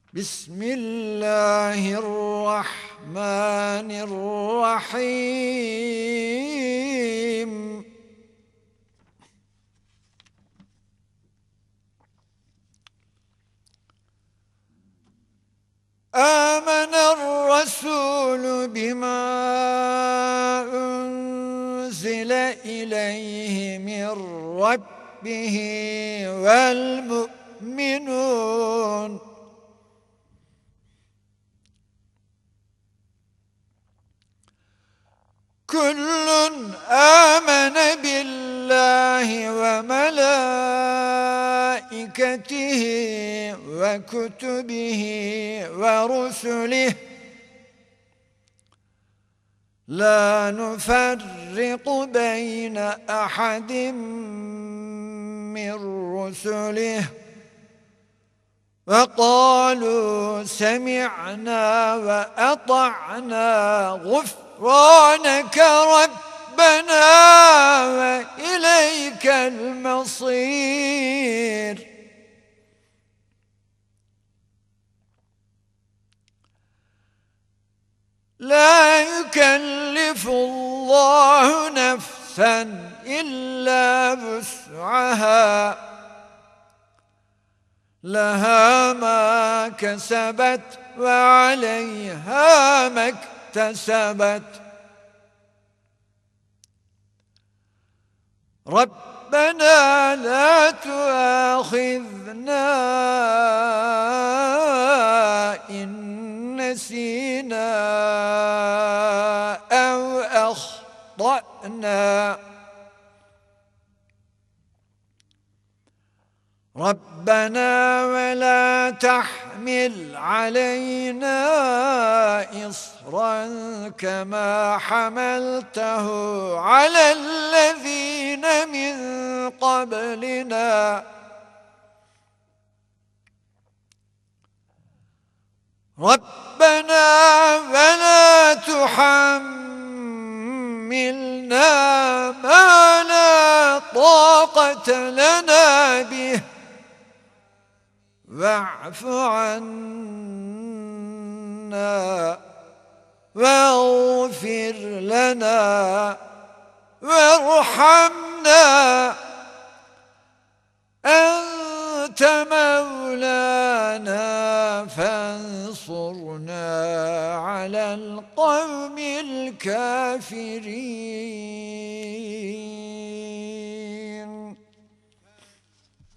بسم الله الرحمن الرحيم آمن الرسول بما أنزل إليه من ربه والمؤمنون كل آمن بالله وملائكته وكتبه ورسله لا نفرق بين أحد من رسله وقالوا سمعنا وأطعنا غفرانك ربنا وإليك المصير لا يكلف الله نفسا إلا وسعها لها ما كسبت وعليها ما اكتسبت ربنا لا تؤاخذنا إن نسينا أو أخطأنا ربنا ولا تحمل علينا إصرا كما حملته على الذين من قبلنا ربنا ولا تحملنا ما لا طاقة لنا به واعف عنا واغفر لنا وارحمنا أنت مولانا فانصرنا على القوم الكافرين